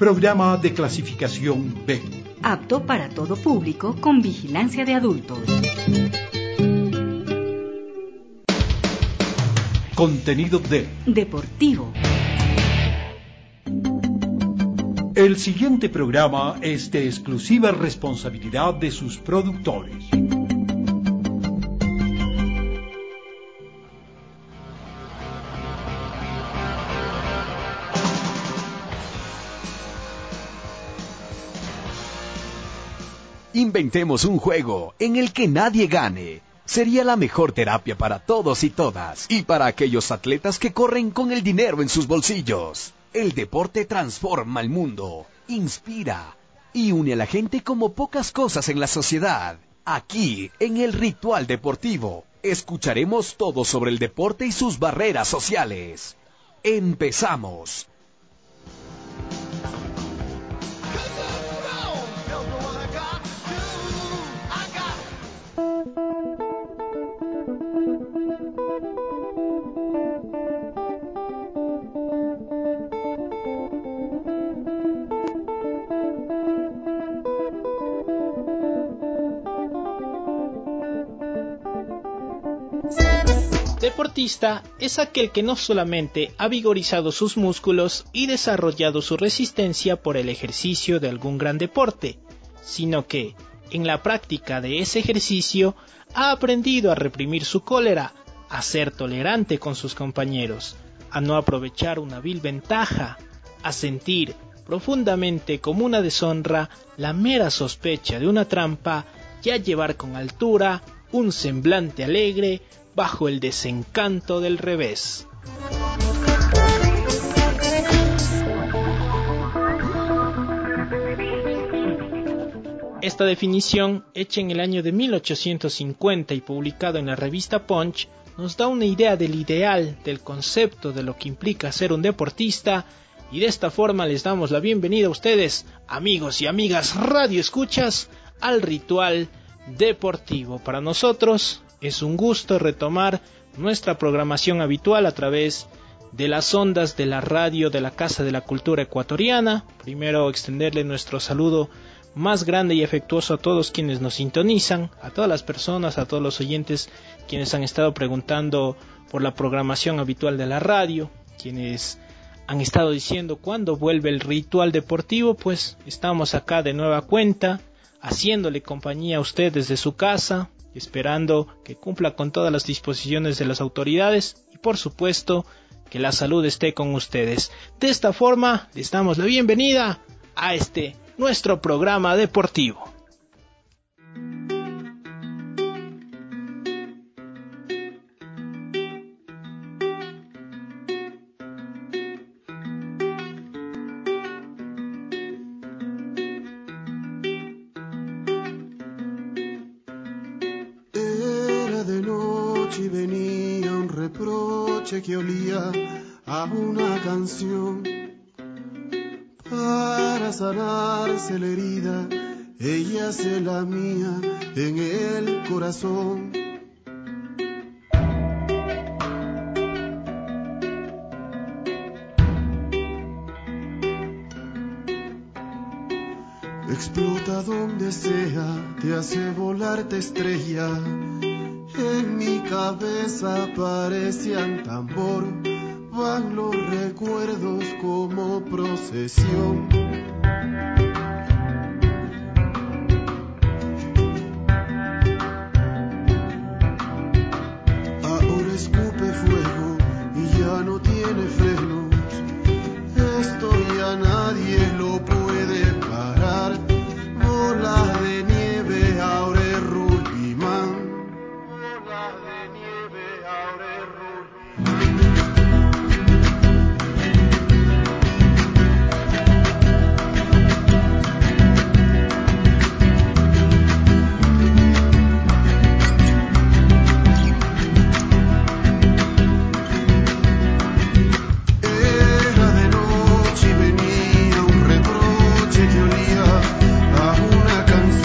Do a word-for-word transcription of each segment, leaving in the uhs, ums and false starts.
programa de clasificación B. Apto para todo público con vigilancia de adultos. Contenido D. Deportivo. El siguiente programa es de exclusiva responsabilidad de sus productores. Inventemos un juego en el que nadie gane. Sería la mejor terapia para todos y todas, y para aquellos atletas que corren con el dinero en sus bolsillos. El deporte transforma el mundo, inspira y une a la gente como pocas cosas en la sociedad. Aquí, en el Ritual Deportivo, escucharemos todo sobre el deporte y sus barreras sociales. ¡Empezamos! Deportista es aquel que no solamente ha vigorizado sus músculos y desarrollado su resistencia por el ejercicio de algún gran deporte, sino que, en la práctica de ese ejercicio, ha aprendido a reprimir su cólera, a ser tolerante con sus compañeros, a no aprovechar una vil ventaja, a sentir profundamente como una deshonra la mera sospecha de una trampa y a llevar con altura un semblante alegre bajo el desencanto del revés. Esta definición, hecha en el año de mil ochocientos cincuenta y publicada en la revista Punch, nos da una idea del ideal, del concepto de lo que implica ser un deportista, y de esta forma les damos la bienvenida a ustedes, amigos y amigas radio escuchas, al Ritual Deportivo. Para nosotros es un gusto retomar nuestra programación habitual a través de las ondas de la radio de la Casa de la Cultura Ecuatoriana. Primero, extenderle nuestro saludo más grande y afectuoso a todos quienes nos sintonizan, a todas las personas, a todos los oyentes quienes han estado preguntando por la programación habitual de la radio, quienes han estado diciendo cuándo vuelve el Ritual Deportivo. Pues estamos acá de nueva cuenta, haciéndole compañía a usted desde su casa, esperando que cumpla con todas las disposiciones de las autoridades y por supuesto que la salud esté con ustedes. De esta forma les damos la bienvenida a este nuestro programa deportivo. Que olía a una canción para sanarse la herida, ella se la mía en el corazón. Explota donde sea, te hace volar, te estrella. En mi cabeza parecían tambor, van los recuerdos como procesión. Ahora escupe fuego y ya no tiene frenos. Esto ya nadie lo puede parar. Bola de nieve, ahora es Rulliman. De nieve, ahora es canción.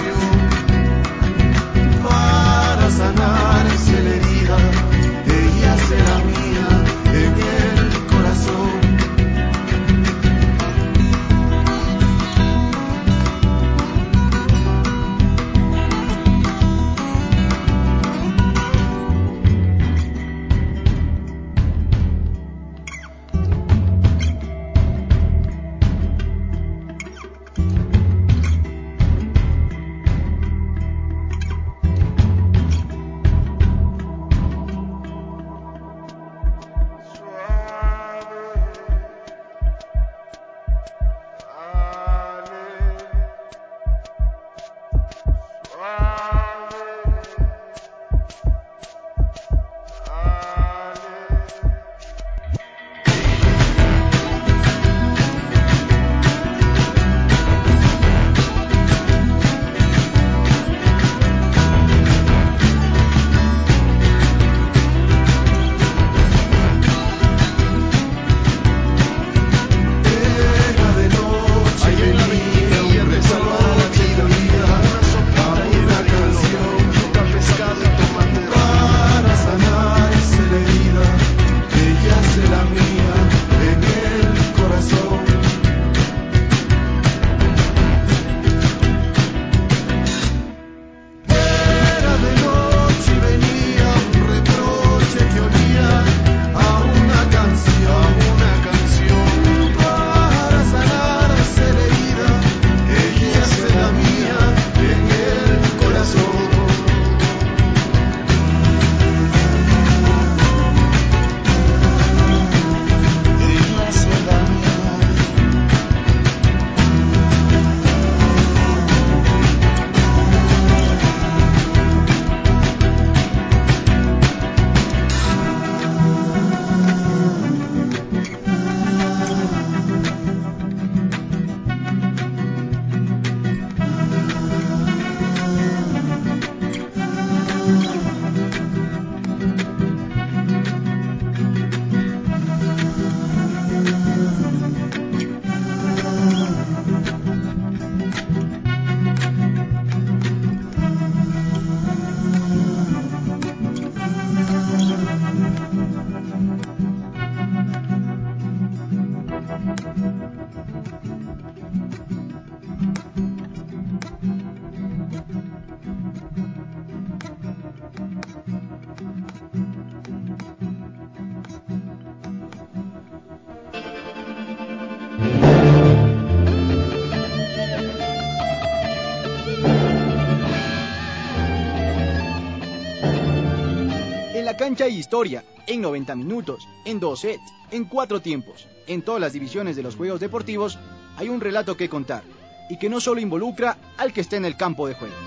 cancha hay historia, en noventa minutos, en dos sets, en cuatro tiempos. En todas las divisiones de los juegos deportivos hay un relato que contar, y que no solo involucra al que esté en el campo de juego.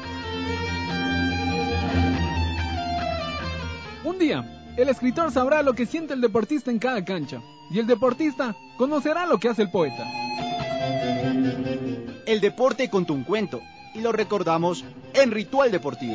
Un día, el escritor sabrá lo que siente el deportista en cada cancha, y el deportista conocerá lo que hace el poeta. El deporte contó un cuento, y lo recordamos en Ritual Deportivo.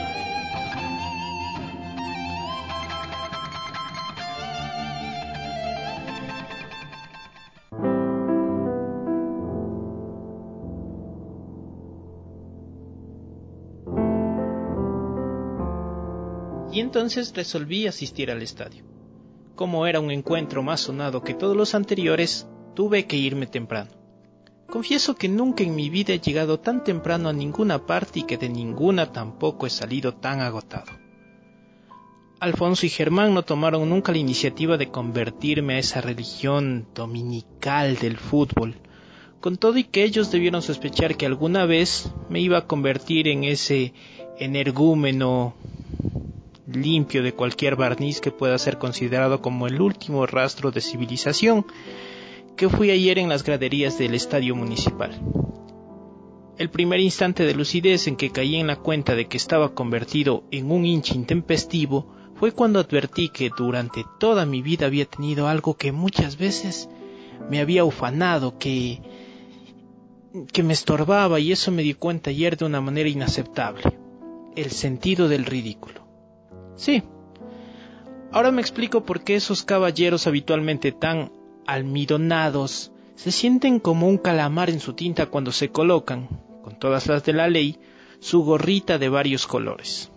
Y entonces resolví asistir al estadio. Como era un encuentro más sonado que todos los anteriores, tuve que irme temprano. Confieso que nunca en mi vida he llegado tan temprano a ninguna parte y que de ninguna tampoco he salido tan agotado. Alfonso y Germán no tomaron nunca la iniciativa de convertirme a esa religión dominical del fútbol, con todo y que ellos debieron sospechar que alguna vez me iba a convertir en ese energúmeno limpio de cualquier barniz que pueda ser considerado como el último rastro de civilización, que fui ayer en las graderías del estadio municipal. El primer instante de lucidez en que caí en la cuenta de que estaba convertido en un hincha intempestivo fue cuando advertí que durante toda mi vida había tenido algo que muchas veces me había ufanado, que, que me estorbaba, y eso me di cuenta ayer de una manera inaceptable: el sentido del ridículo. Sí, ahora me explico por qué esos caballeros habitualmente tan almidonados se sienten como un calamar en su tinta cuando se colocan, con todas las de la ley, su gorrita de varios colores.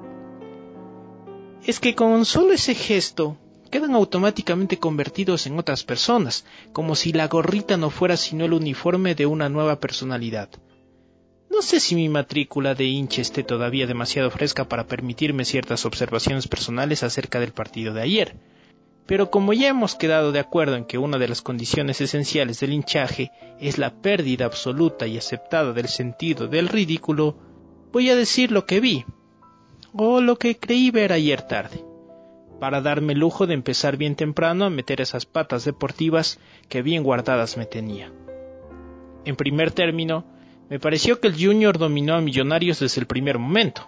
Es que con solo ese gesto quedan automáticamente convertidos en otras personas, como si la gorrita no fuera sino el uniforme de una nueva personalidad. No sé si mi matrícula de hincha esté todavía demasiado fresca para permitirme ciertas observaciones personales acerca del partido de ayer, pero como ya hemos quedado de acuerdo en que una de las condiciones esenciales del hinchaje es la pérdida absoluta y aceptada del sentido del ridículo, voy a decir lo que vi, o lo que creí ver ayer tarde, para darme el lujo de empezar bien temprano a meter esas patas deportivas que bien guardadas me tenía. En primer término, me pareció que el Junior dominó a Millonarios desde el primer momento.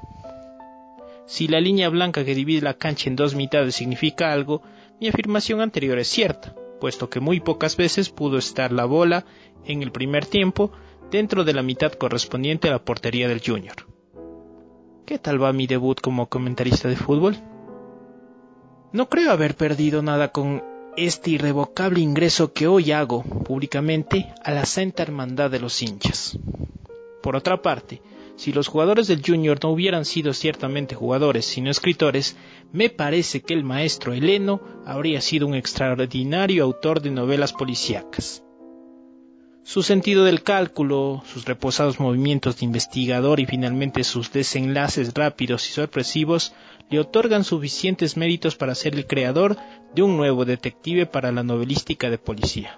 Si la línea blanca que divide la cancha en dos mitades significa algo, mi afirmación anterior es cierta, puesto que muy pocas veces pudo estar la bola en el primer tiempo dentro de la mitad correspondiente a la portería del Junior. ¿Qué tal va mi debut como comentarista de fútbol? No creo haber perdido nada con este irrevocable ingreso que hoy hago públicamente a la Santa Hermandad de los hinchas. Por otra parte, si los jugadores del Junior no hubieran sido ciertamente jugadores, sino escritores, me parece que el maestro Heleno habría sido un extraordinario autor de novelas policíacas. Su sentido del cálculo, sus reposados movimientos de investigador y finalmente sus desenlaces rápidos y sorpresivos le otorgan suficientes méritos para ser el creador de un nuevo detective para la novelística de policía.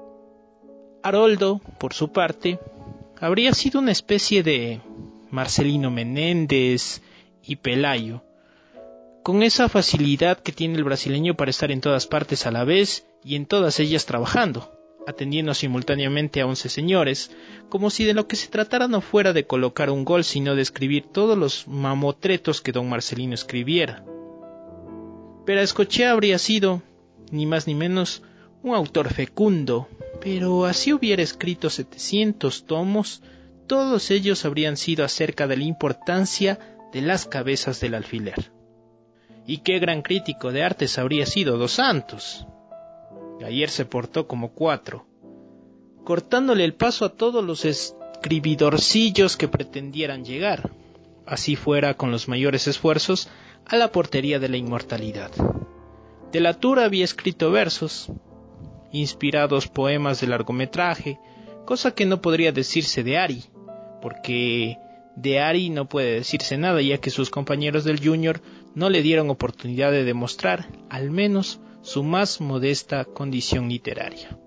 Haroldo, por su parte, habría sido una especie de Marcelino Menéndez y Pelayo, con esa facilidad que tiene el brasileño para estar en todas partes a la vez y en todas ellas trabajando, atendiendo simultáneamente a once señores, como si de lo que se tratara no fuera de colocar un gol, sino de escribir todos los mamotretos que don Marcelino escribiera. Perazcochea habría sido, ni más ni menos, un autor fecundo, pero así hubiera escrito setecientos tomos, todos ellos habrían sido acerca de la importancia de las cabezas del alfiler. Y qué gran crítico de artes habría sido Dos Santos. Ayer se portó como cuatro, cortándole el paso a todos los escribidorcillos que pretendieran llegar, así fuera con los mayores esfuerzos, a la portería de la inmortalidad. De la Tour había escrito versos, inspirados poemas de largometraje, cosa que no podría decirse de Ari, porque de Ari no puede decirse nada, ya que sus compañeros del Junior no le dieron oportunidad de demostrar, al menos, su más modesta condición literaria.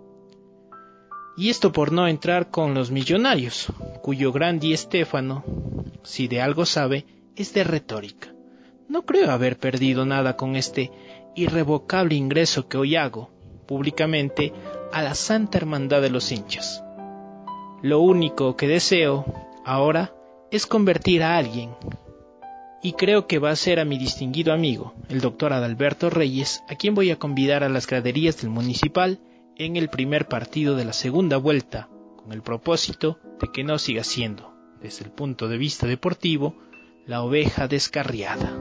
Y esto por no entrar con los Millonarios, cuyo gran Di Stéfano, si de algo sabe, es de retórica. no creo haber perdido nada con este irrevocable ingreso que hoy hago públicamente a la Santa Hermandad de los Hinchas. Lo único que deseo ahora es convertir a alguien, y creo que va a ser a mi distinguido amigo, el doctor Adalberto Reyes, a quien voy a convidar a las graderías del Municipal en el primer partido de la segunda vuelta, con el propósito de que no siga siendo, desde el punto de vista deportivo, la oveja descarriada.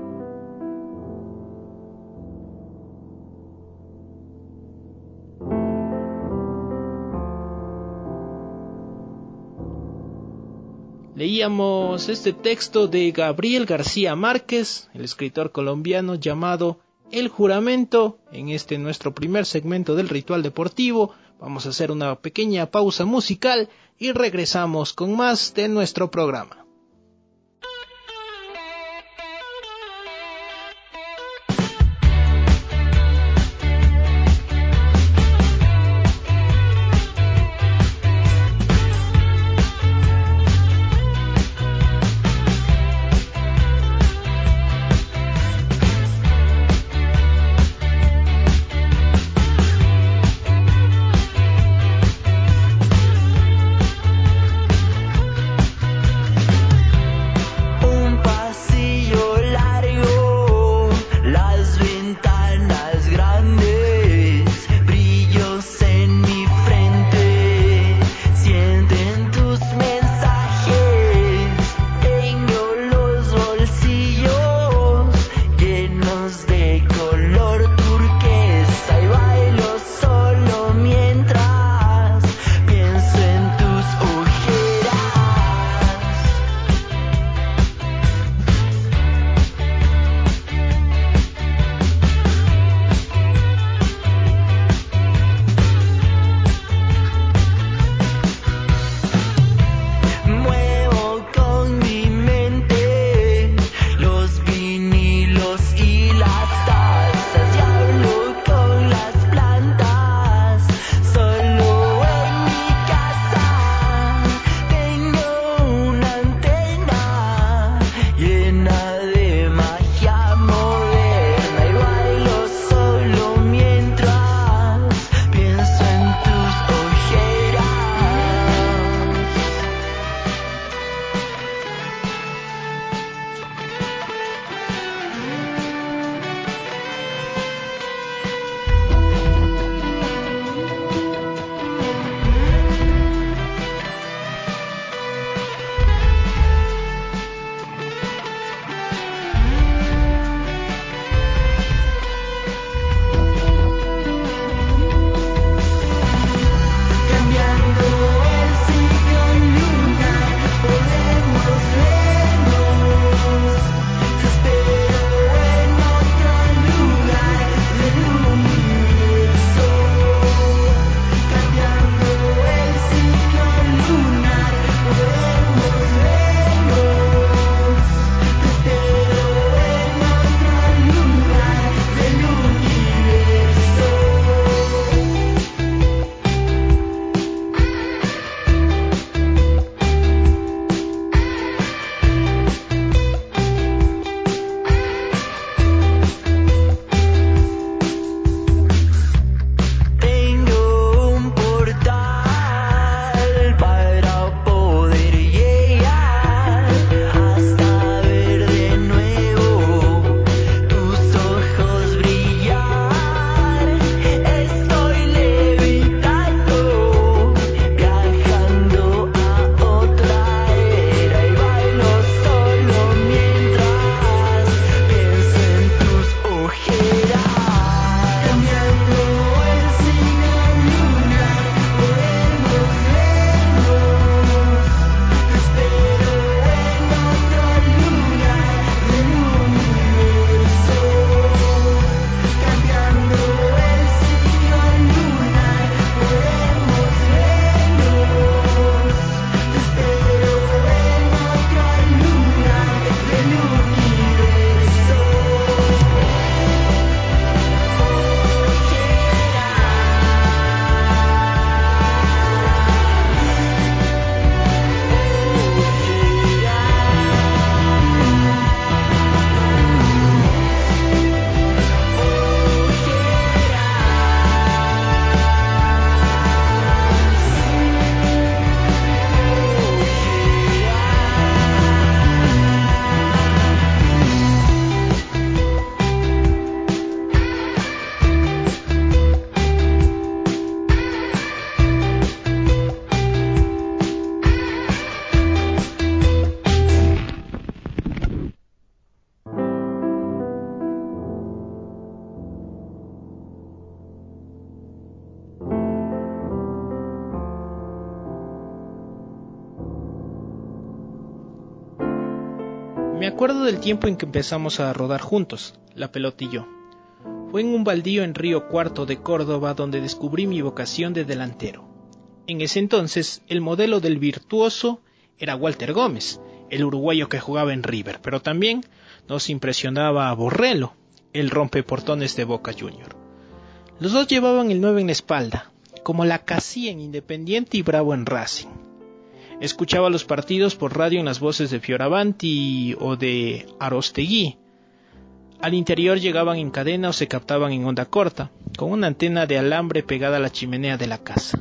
Leíamos este texto de Gabriel García Márquez, el escritor colombiano, llamado El Juramento. En este nuestro primer segmento del Ritual Deportivo vamos a hacer una pequeña pausa musical y regresamos con más de nuestro programa. Me acuerdo del tiempo en que empezamos a rodar juntos, la pelota y yo. Fue en un baldío en Río Cuarto de Córdoba donde descubrí mi vocación de delantero. En ese entonces, el modelo del virtuoso era Walter Gómez, el uruguayo que jugaba en River, pero también nos impresionaba a Borrello, el rompeportones de Boca Junior. Los dos llevaban el nueve en la espalda, como la Casilla en Independiente y Bravo en Racing. Escuchaba los partidos por radio en las voces de Fioravanti o de Arostegui. Al interior llegaban en cadena o se captaban en onda corta, con una antena de alambre pegada a la chimenea de la casa.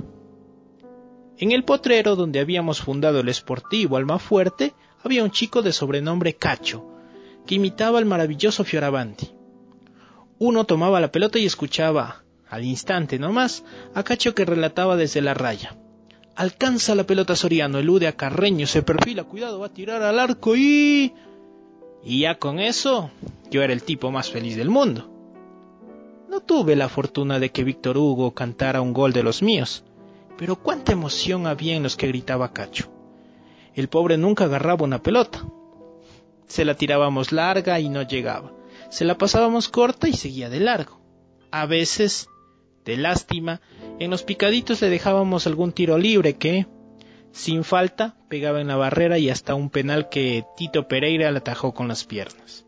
En el potrero donde habíamos fundado el Sportivo Almafuerte, había un chico de sobrenombre Cacho, que imitaba al maravilloso Fioravanti. Uno tomaba la pelota y escuchaba, al instante nomás, a Cacho que relataba desde la raya. Alcanza la pelota Soriano, elude a Carreño, se perfila, cuidado, va a tirar al arco y... Y ya con eso, yo era el tipo más feliz del mundo. No tuve la fortuna de que Víctor Hugo cantara un gol de los míos, pero cuánta emoción había en los que gritaba Cacho. El pobre nunca agarraba una pelota. Se la tirábamos larga y no llegaba. Se la pasábamos corta y seguía de largo. A veces, de lástima, en los picaditos le dejábamos algún tiro libre que, sin falta, pegaba en la barrera y hasta un penal que Tito Pereira le atajó con las piernas.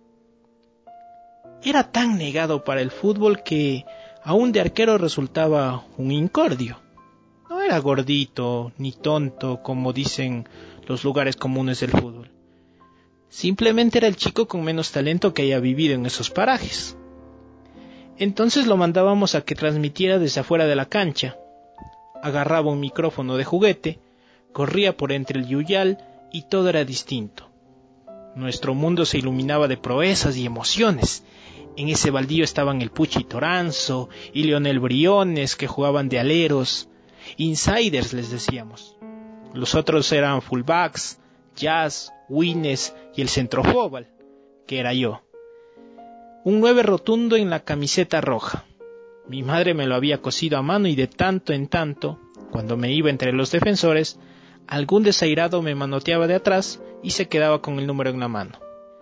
Era tan negado para el fútbol que aún de arquero resultaba un incordio. No era gordito ni tonto como dicen los lugares comunes del fútbol. Simplemente era el chico con menos talento que haya vivido en esos parajes. Entonces lo mandábamos a que transmitiera desde afuera de la cancha. Agarraba un micrófono de juguete, corría por entre el yuyal y todo era distinto. Nuestro mundo se iluminaba de proezas y emociones. En ese baldío estaban el Puchi Toranzo y Leonel Briones que jugaban de aleros. Insiders les decíamos. Los otros eran fullbacks, Jazz, Wines y el centrofóbal, que era yo. Un nueve rotundo en la camiseta roja. Mi madre me lo había cosido a mano y de tanto en tanto, cuando me iba entre los defensores, algún desairado me manoteaba de atrás y se quedaba con el número en la mano.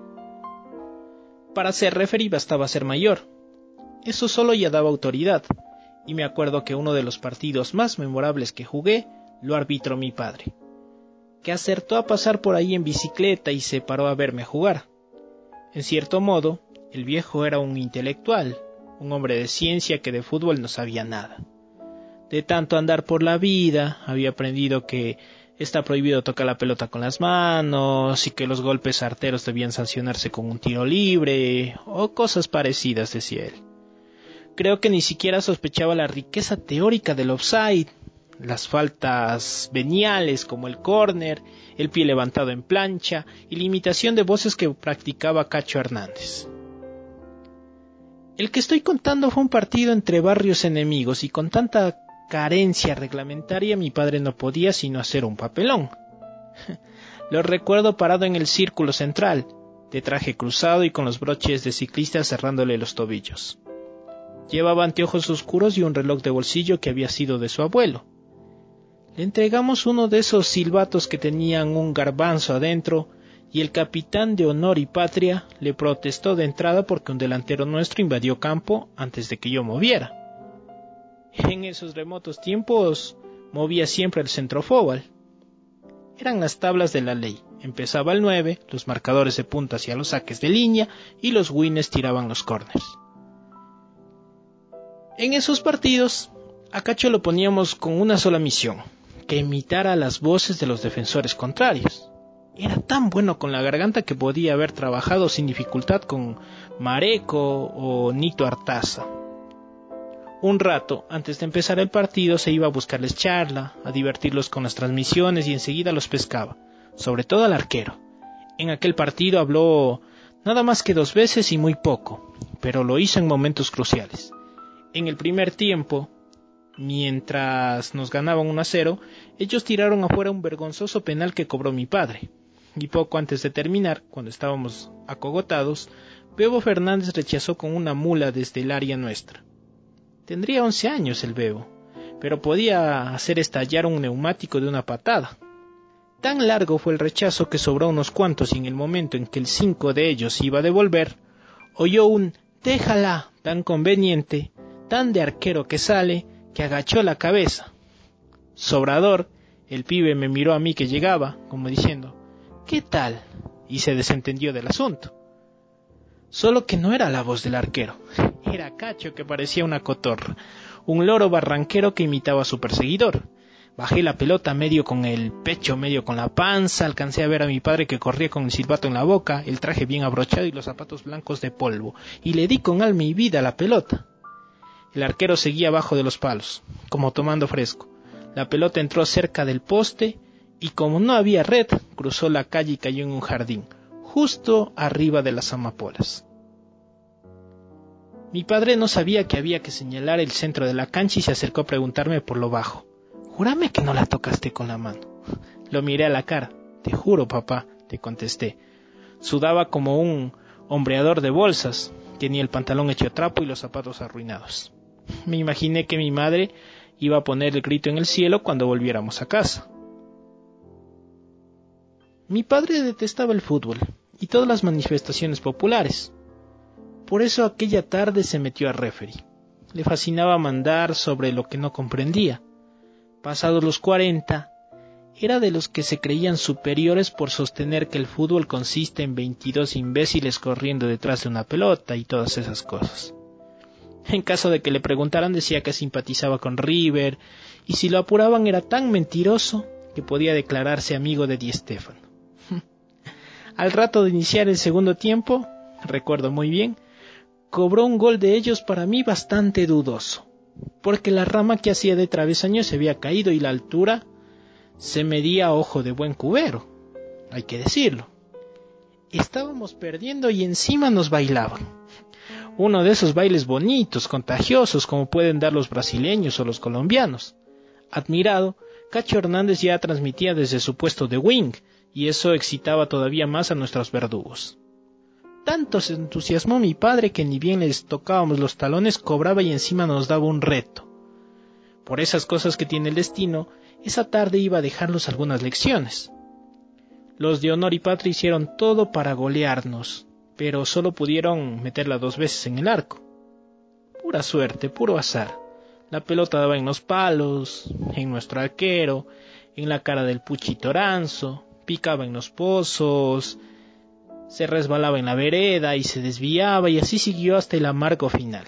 Para ser referí bastaba ser mayor. Eso solo ya daba autoridad, y me acuerdo que uno de los partidos más memorables que jugué lo arbitró mi padre, que acertó a pasar por ahí en bicicleta y se paró a verme jugar. En cierto modo, el viejo era un intelectual, un hombre de ciencia que de fútbol no sabía nada. De tanto andar por la vida, había aprendido que está prohibido tocar la pelota con las manos y que los golpes arteros debían sancionarse con un tiro libre o cosas parecidas, decía él. Creo que ni siquiera sospechaba la riqueza teórica del offside, las faltas veniales como el córner, el pie levantado en plancha y la imitación de voces que practicaba Cacho Hernández. El que estoy contando fue un partido entre barrios enemigos y con tanta carencia reglamentaria mi padre no podía sino hacer un papelón. Lo recuerdo parado en el círculo central, de traje cruzado y con los broches de ciclista cerrándole los tobillos. Llevaba anteojos oscuros y un reloj de bolsillo que había sido de su abuelo. Le entregamos uno de esos silbatos que tenían un garbanzo adentro y el capitán de honor y patria le protestó de entrada porque un delantero nuestro invadió campo antes de que yo moviera. En esos remotos tiempos movía siempre el centrofóbal. Eran las tablas de la ley. Empezaba el nueve, los marcadores de punta hacia los saques de línea y los wines tiraban los corners. En esos partidos, a Cacho lo poníamos con una sola misión, que imitara las voces de los defensores contrarios. Era tan bueno con la garganta que podía haber trabajado sin dificultad con Mareco o Nito Artaza. Un rato, antes de empezar el partido, se iba a buscarles charla, a divertirlos con las transmisiones y enseguida los pescaba, sobre todo al arquero. En aquel partido habló nada más que dos veces y muy poco, pero lo hizo en momentos cruciales. En el primer tiempo, mientras nos ganaban uno a cero, ellos tiraron afuera un vergonzoso penal que cobró mi padre. Y poco antes de terminar, cuando estábamos acogotados, Bebo Fernández rechazó con una mula desde el área nuestra. Tendría once años el Bebo, pero podía hacer estallar un neumático de una patada. Tan largo fue el rechazo que sobró unos cuantos y en el momento en que el cinco de ellos iba a devolver, oyó un «déjala» tan conveniente, tan de arquero que sale, que agachó la cabeza. Sobrador, el pibe me miró a mí que llegaba, como diciendo «¿qué tal?», y se desentendió del asunto. Solo que no era la voz del arquero, era Cacho, que parecía una cotorra, un loro barranquero que imitaba a su perseguidor. Bajé la pelota medio con el pecho, medio con la panza, alcancé a ver a mi padre que corría con el silbato en la boca, el traje bien abrochado y los zapatos blancos de polvo, y le di con alma y vida la pelota. El arquero seguía abajo de los palos, como tomando fresco. La pelota entró cerca del poste y como no había red, cruzó la calle y cayó en un jardín, justo arriba de las amapolas. Mi padre no sabía que había que señalar el centro de la cancha y se acercó a preguntarme por lo bajo. «Júrame que no la tocaste con la mano». Lo miré a la cara. «Te juro, papá», le contesté. Sudaba como un hombreador de bolsas. Tenía el pantalón hecho trapo y los zapatos arruinados. Me imaginé que mi madre iba a poner el grito en el cielo cuando volviéramos a casa. Mi padre detestaba el fútbol y todas las manifestaciones populares. Por eso aquella tarde se metió a referee. Le fascinaba mandar sobre lo que no comprendía. Pasados los cuarenta, era de los que se creían superiores por sostener que el fútbol consiste en veintidós imbéciles corriendo detrás de una pelota y todas esas cosas. En caso de que le preguntaran decía que simpatizaba con River, y si lo apuraban era tan mentiroso que podía declararse amigo de Di Stéfano. Al rato de iniciar el segundo tiempo, recuerdo muy bien, cobró un gol de ellos para mí bastante dudoso, porque la rama que hacía de travesaño se había caído y la altura se medía a ojo de buen cubero, hay que decirlo. Estábamos perdiendo y encima nos bailaban. Uno de esos bailes bonitos, contagiosos, como pueden dar los brasileños o los colombianos. Admirado, Cacho Hernández ya transmitía desde su puesto de wing, y eso excitaba todavía más a nuestros verdugos. Tanto se entusiasmó mi padre que ni bien les tocábamos los talones cobraba y encima nos daba un reto. Por esas cosas que tiene el destino, esa tarde iba a dejarlos algunas lecciones. Los de honor y patria hicieron todo para golearnos, pero solo pudieron meterla dos veces en el arco. Pura suerte, puro azar. La pelota daba en los palos, en nuestro arquero, en la cara del Puchi Toranzo, picaba en los pozos, se resbalaba en la vereda y se desviaba y así siguió hasta el amargo final.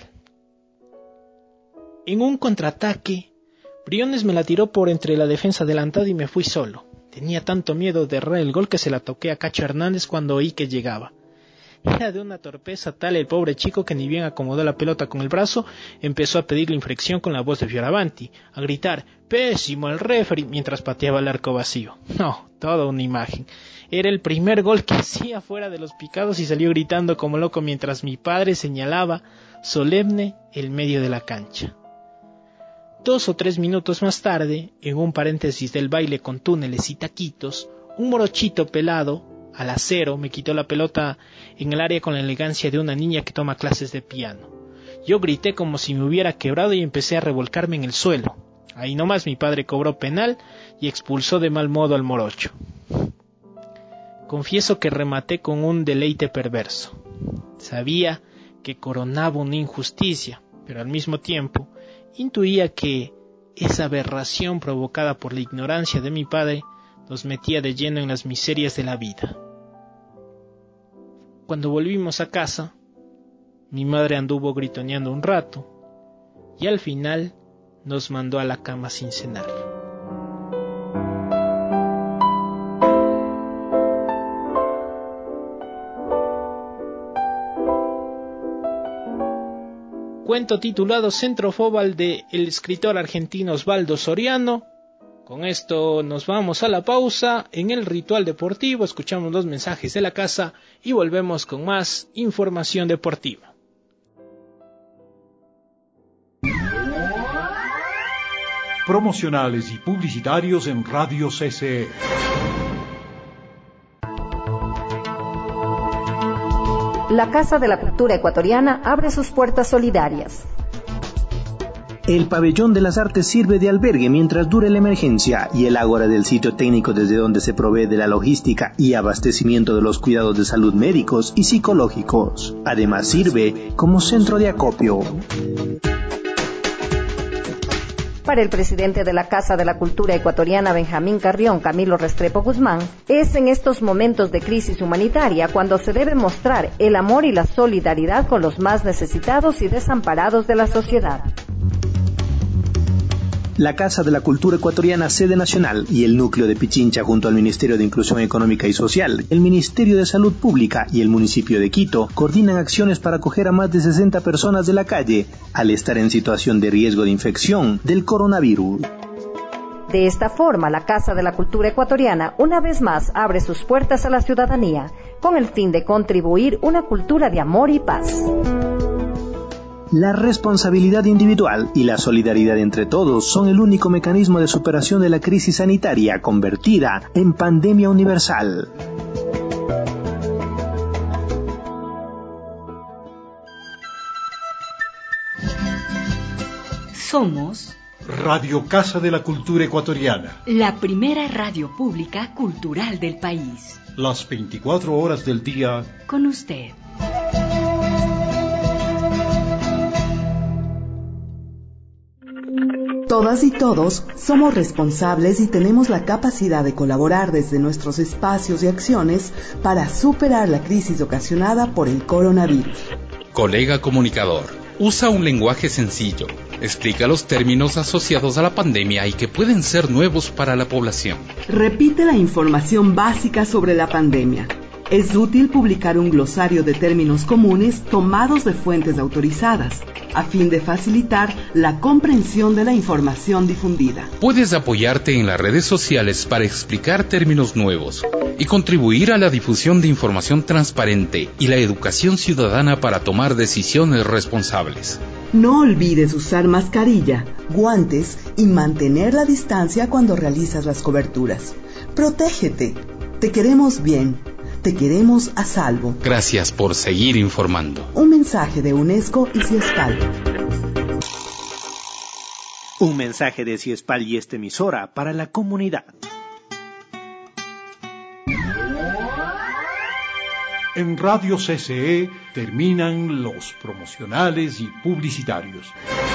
En un contraataque, Briones me la tiró por entre la defensa adelantada y me fui solo. Tenía tanto miedo de errar el gol que se la toqué a Cacho Hernández cuando oí que llegaba. Era de una torpeza tal el pobre chico que ni bien acomodó la pelota con el brazo, empezó a pedir la infracción con la voz de Fioravanti, a gritar «¡Pésimo el referee!» mientras pateaba el arco vacío. No, toda una imagen. Era el primer gol que hacía fuera de los picados y salió gritando como loco mientras mi padre señalaba, solemne, el medio de la cancha. Dos o tres minutos más tarde, en un paréntesis del baile con túneles y taquitos, un morochito pelado, al acero, me quitó la pelota en el área con la elegancia de una niña que toma clases de piano. Yo grité como si me hubiera quebrado y empecé a revolcarme en el suelo. Ahí nomás mi padre cobró penal y expulsó de mal modo al morocho. Confieso que rematé con un deleite perverso. Sabía que coronaba una injusticia, pero al mismo tiempo intuía que esa aberración provocada por la ignorancia de mi padre nos metía de lleno en las miserias de la vida. Cuando volvimos a casa, mi madre anduvo gritoneando un rato y al final nos mandó a la cama sin cenar. Cuento titulado Centrofóbal de el escritor argentino Osvaldo Soriano. Con esto nos vamos a la pausa. En el ritual deportivo escuchamos los mensajes de la casa y volvemos con más información deportiva. Promocionales y publicitarios en Radio C C E. La Casa de la Cultura Ecuatoriana abre sus puertas solidarias. El pabellón de las artes sirve de albergue mientras dure la emergencia y el ágora del sitio técnico desde donde se provee de la logística y abastecimiento de los cuidados de salud médicos y psicológicos. Además sirve como centro de acopio. Para el presidente de la Casa de la Cultura Ecuatoriana, Benjamín Carrión, Camilo Restrepo Guzmán, es en estos momentos de crisis humanitaria cuando se debe mostrar el amor y la solidaridad con los más necesitados y desamparados de la sociedad. La Casa de la Cultura Ecuatoriana, sede nacional, y el núcleo de Pichincha junto al Ministerio de Inclusión Económica y Social, el Ministerio de Salud Pública y el municipio de Quito coordinan acciones para acoger a más de sesenta personas de la calle al estar en situación de riesgo de infección del coronavirus. De esta forma, la Casa de la Cultura Ecuatoriana una vez más abre sus puertas a la ciudadanía con el fin de contribuir una cultura de amor y paz. La responsabilidad individual y la solidaridad entre todos son el único mecanismo de superación de la crisis sanitaria convertida en pandemia universal. Somos Radio Casa de la Cultura Ecuatoriana, la primera radio pública cultural del país. las veinticuatro horas del día Con usted. Todas y todos somos responsables y tenemos la capacidad de colaborar desde nuestros espacios y acciones para superar la crisis ocasionada por el coronavirus. Colega comunicador, usa un lenguaje sencillo. Explica los términos asociados a la pandemia y que pueden ser nuevos para la población. Repite la información básica sobre la pandemia. Es útil publicar un glosario de términos comunes tomados de fuentes autorizadas, a fin de facilitar la comprensión de la información difundida. Puedes apoyarte en las redes sociales para explicar términos nuevos y contribuir a la difusión de información transparente y la educación ciudadana para tomar decisiones responsables. No olvides usar mascarilla, guantes y mantener la distancia cuando realizas las coberturas. Protégete. Te queremos bien. Te queremos a salvo. Gracias por seguir informando. Un mensaje de UNESCO y Ciespal. Un mensaje de Ciespal y esta emisora para la comunidad. En Radio C C E terminan los promocionales y publicitarios.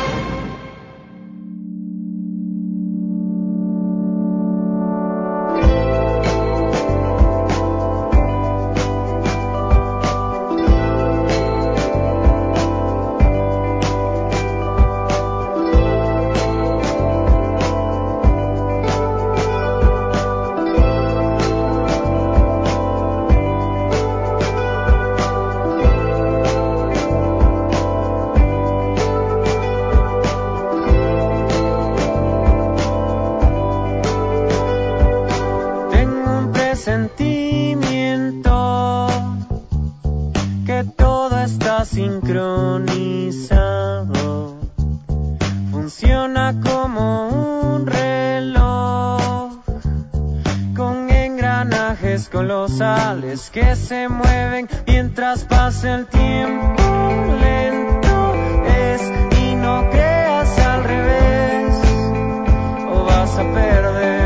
sincronizado, funciona como un reloj, con engranajes colosales que se mueven mientras pasa el tiempo. Lento es y no creas al revés, o vas a perder.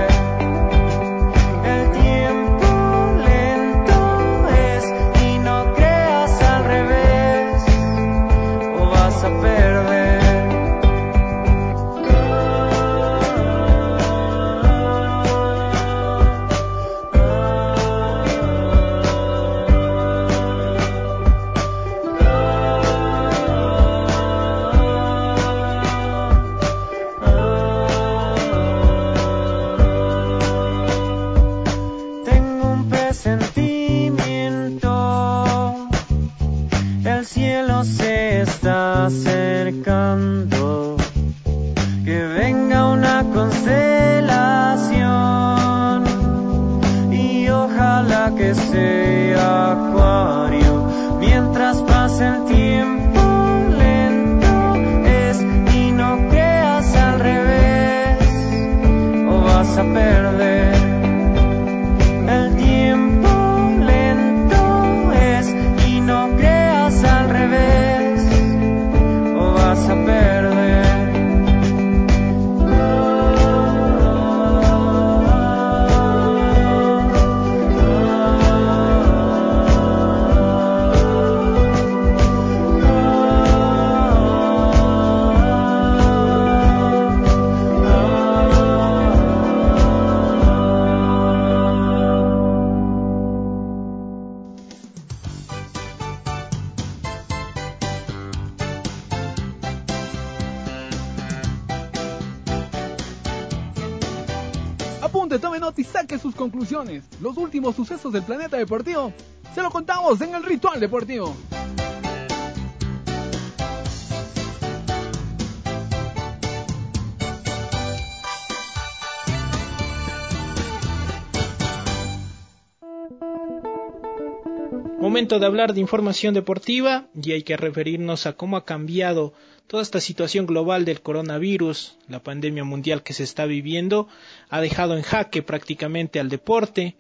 Acercando, que venga una constelación y ojalá que sea Acuario mientras pase el tiempo. Lento es y no creas al revés, o vas a perder. El tiempo lento es y no creas al revés, vas a perder. Tome nota y saque sus conclusiones. Los últimos sucesos del planeta deportivo se lo contamos en el Ritual Deportivo. Momento de hablar de información deportiva y hay que referirnos a cómo ha cambiado toda esta situación global del coronavirus. La pandemia mundial que se está viviendo ha dejado en jaque prácticamente al deporte.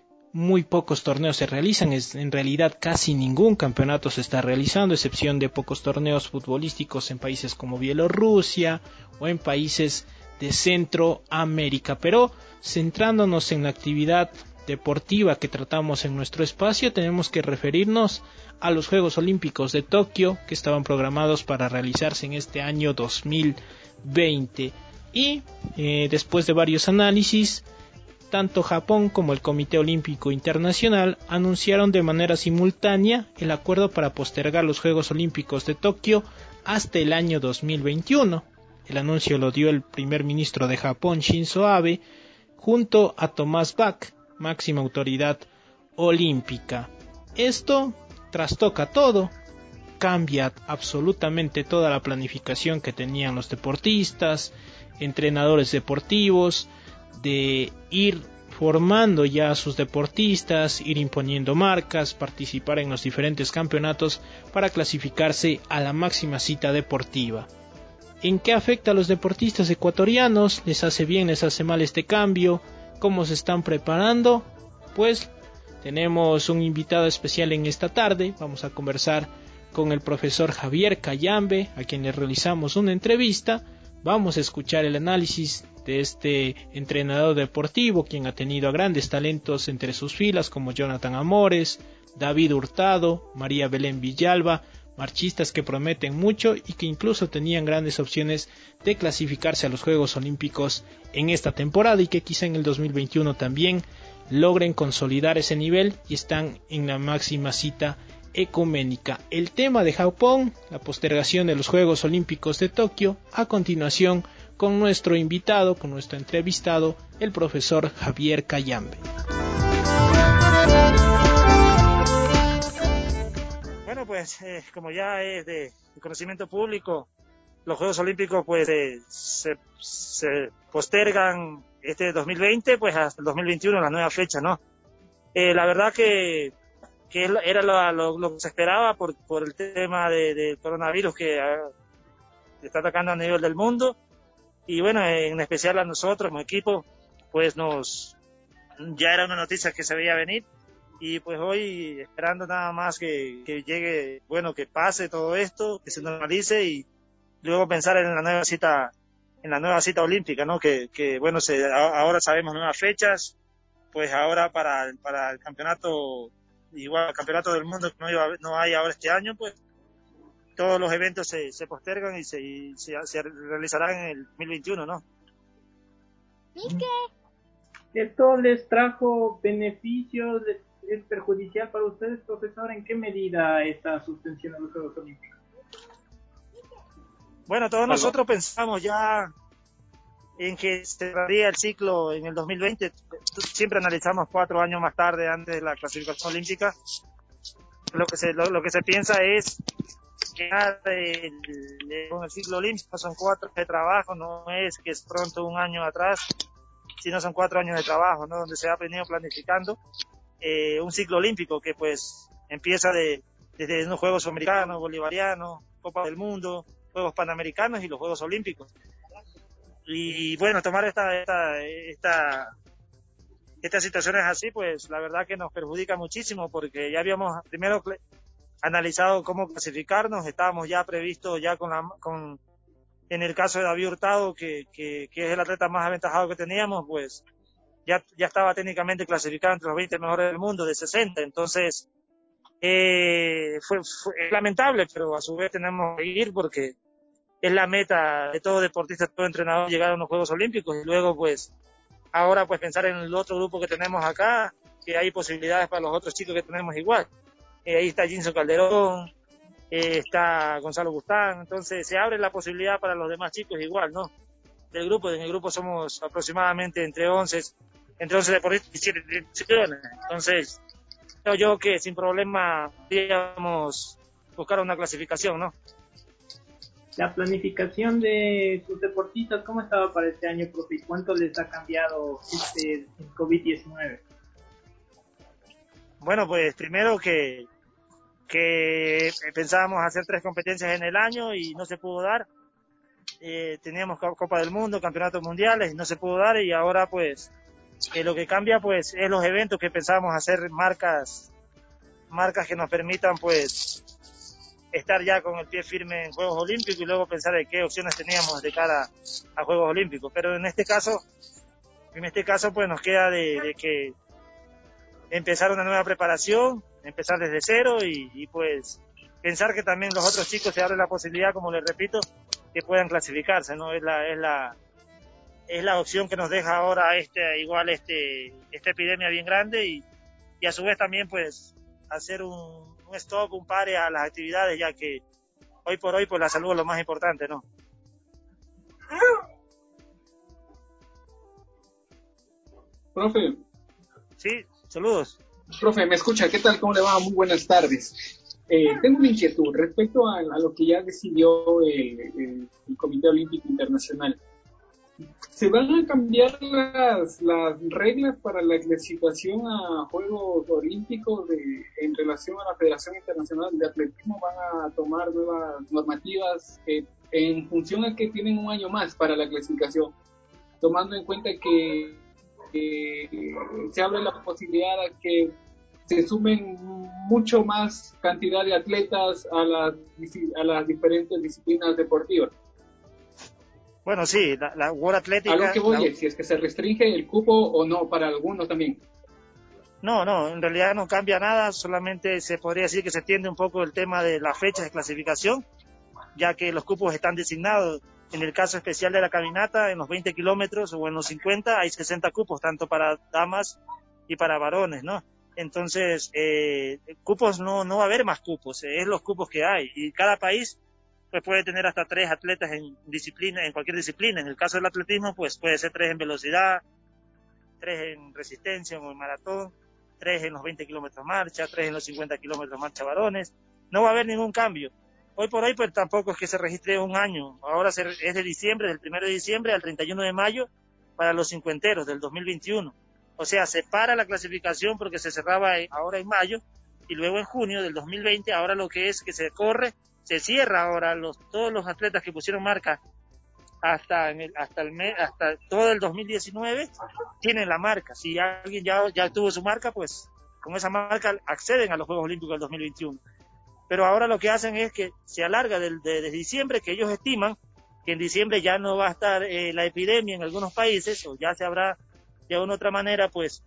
Muy pocos torneos se realizan, es, en realidad casi ningún campeonato se está realizando, excepción de pocos torneos futbolísticos en países como Bielorrusia o en países de Centroamérica. Pero centrándonos en la actividad deportiva que tratamos en nuestro espacio, tenemos que referirnos a los Juegos Olímpicos de Tokio que estaban programados para realizarse en este año dos mil veinte y eh, después de varios análisis, tanto Japón como el Comité Olímpico Internacional anunciaron de manera simultánea el acuerdo para postergar los Juegos Olímpicos de Tokio hasta el año dos mil veintiuno. El anuncio lo dio el primer ministro de Japón, Shinzo Abe, junto a Thomas Bach, máxima autoridad olímpica. Esto trastoca todo, cambia absolutamente toda la planificación que tenían los deportistas, entrenadores deportivos, de ir formando ya a sus deportistas, ir imponiendo marcas, participar en los diferentes campeonatos para clasificarse a la máxima cita deportiva. ¿En qué afecta a los deportistas ecuatorianos? ¿Les hace bien, les hace mal este cambio? ¿Cómo se están preparando? Pues tenemos un invitado especial en esta tarde. Vamos a conversar con el profesor Javier Cayambe, a quien le realizamos una entrevista. Vamos a escuchar el análisis de este entrenador deportivo, quien ha tenido a grandes talentos entre sus filas como Jonathan Amores, David Hurtado, María Belén Villalba, marchistas que prometen mucho y que incluso tenían grandes opciones de clasificarse a los Juegos Olímpicos en esta temporada y que quizá en el dos mil veintiuno también logren consolidar ese nivel y están en la máxima cita ecuménica. El tema de Japón, la postergación de los Juegos Olímpicos de Tokio, a continuación con nuestro invitado, con nuestro entrevistado, el profesor Javier Cayambe. Bueno, pues eh, como ya es de, de conocimiento público, los Juegos Olímpicos pues eh, se, se postergan este dos mil veinte pues hasta el dos mil veintiuno, la nueva fecha, ¿no? Eh, la verdad que, que era lo, lo, lo que se esperaba por, por el tema de, de coronavirus que uh, está atacando a nivel del mundo y bueno, en especial a nosotros como equipo, pues nos ya era una noticia que se veía venir. Y pues hoy esperando nada más que, que llegue, bueno, que pase todo esto, que se normalice y luego pensar en la nueva cita, en la nueva cita olímpica, ¿no? Que, que bueno, se, ahora sabemos nuevas fechas, pues ahora para, para el campeonato, igual el campeonato del mundo que no, iba, no hay ahora este año, pues todos los eventos se, se postergan y se, y se, se realizarán en el dos mil veintiuno, ¿no? ¿Esto les trajo beneficios? ¿Es perjudicial para ustedes, profesor? ¿En qué medida esta suspensión de los Juegos Olímpicos? Bueno, todos ¿Algo? nosotros pensamos ya en que cerraría el ciclo en el dos mil veinte. Siempre analizamos cuatro años más tarde, antes de la clasificación olímpica. Lo que se, lo, lo que se piensa es que el, el, con el ciclo olímpico son cuatro años de trabajo, no es que es pronto un año atrás, sino son cuatro años de trabajo, ¿no? Donde se ha venido planificando Eh, un ciclo olímpico que pues empieza de, desde unos Juegos Americanos, Bolivarianos, Copa del Mundo, Juegos Panamericanos y los Juegos Olímpicos. Y bueno, tomar esta esta esta estas situaciones así, pues la verdad que nos perjudica muchísimo porque ya habíamos primero analizado cómo clasificarnos, estábamos ya previstos ya con la con en el caso de David Hurtado, que, que, que es el atleta más aventajado que teníamos, pues Ya, ya estaba técnicamente clasificado entre los veinte mejores del mundo de sesenta, entonces eh, fue, fue lamentable, pero a su vez tenemos que ir porque es la meta de todo deportista, todo entrenador llegar a unos Juegos Olímpicos y luego pues ahora pues pensar en el otro grupo que tenemos acá, que hay posibilidades para los otros chicos que tenemos igual. Eh, ahí está Jinson Calderón, eh, está Gonzalo Bustán, entonces se abre la posibilidad para los demás chicos igual, ¿no? Del grupo, en el grupo somos aproximadamente entre once, Entonces, por eso hicieron elecciones. Entonces, creo yo que sin problema podríamos buscar una clasificación, ¿no? La planificación de sus deportistas, ¿cómo estaba para este año, profe? ¿Y cuánto les ha cambiado este COVID diecinueve? Bueno, pues primero que, que pensábamos hacer tres competencias en el año y no se pudo dar. Eh, teníamos Copa del Mundo, campeonatos mundiales, y no se pudo dar, y ahora pues eh, lo que cambia pues es los eventos que pensábamos hacer, marcas, marcas que nos permitan pues estar ya con el pie firme en Juegos Olímpicos y luego pensar en qué opciones teníamos de cara a Juegos Olímpicos. Pero en este caso, en este caso pues nos queda de, de que empezar una nueva preparación, empezar desde cero y, y pues pensar que también los otros chicos se abren la posibilidad, como les repito, que puedan clasificarse, ¿no? Es la, es la, es la opción que nos deja ahora este, igual este, esta epidemia bien grande y, y a su vez también pues hacer un, un stop, un pare a las actividades, ya que hoy por hoy pues la salud es lo más importante, ¿no? Profe. Sí, saludos. Profe, ¿me escucha? ¿Qué tal? ¿Cómo le va? Muy buenas tardes. Eh, tengo una inquietud respecto a, a lo que ya decidió el, el, el Comité Olímpico Internacional. ¿Se van a cambiar las, las reglas para la clasificación a Juegos Olímpicos de, en relación a la Federación Internacional de Atletismo? ¿Van a tomar nuevas normativas eh, en función a que tienen un año más para la clasificación? Tomando en cuenta que eh, se abre la posibilidad de que se sumen mucho más cantidad de atletas a las, a las diferentes disciplinas deportivas. Bueno, sí, la, la World Atlética... A lo que voy la... es, si es que se restringe el cupo o no para algunos también. No, no, en realidad no cambia nada, solamente se podría decir que se extiende un poco el tema de las fechas de clasificación, ya que los cupos están designados. En el caso especial de la caminata, en los veinte kilómetros o en los cincuenta hay sesenta cupos, tanto para damas y para varones, ¿no? Entonces, eh, cupos no, no va a haber más cupos, es los cupos que hay. Y cada país pues puede tener hasta tres atletas en disciplina, en cualquier disciplina. En el caso del atletismo, pues puede ser tres en velocidad, tres en resistencia o en maratón, tres en los veinte kilómetros marcha, tres en los cincuenta kilómetros marcha varones. No va a haber ningún cambio. Hoy por hoy, pues tampoco es que se registre un año. Ahora es de diciembre, del primero de diciembre al treinta y uno de mayo para los cincuenteros del dos mil veintiuno. O sea, se para la clasificación porque se cerraba ahora en mayo y luego en junio del dos mil veinte, ahora lo que es que se corre, se cierra ahora los, todos los atletas que pusieron marca hasta en el, hasta el mes, hasta todo el dos mil diecinueve tienen la marca. Si alguien ya, ya tuvo su marca, pues con esa marca acceden a los Juegos Olímpicos del dos mil veintiuno. Pero ahora lo que hacen es que se alarga del, de, de diciembre, que ellos estiman que en diciembre ya no va a estar eh, la epidemia en algunos países, o ya se habrá de una otra manera, pues,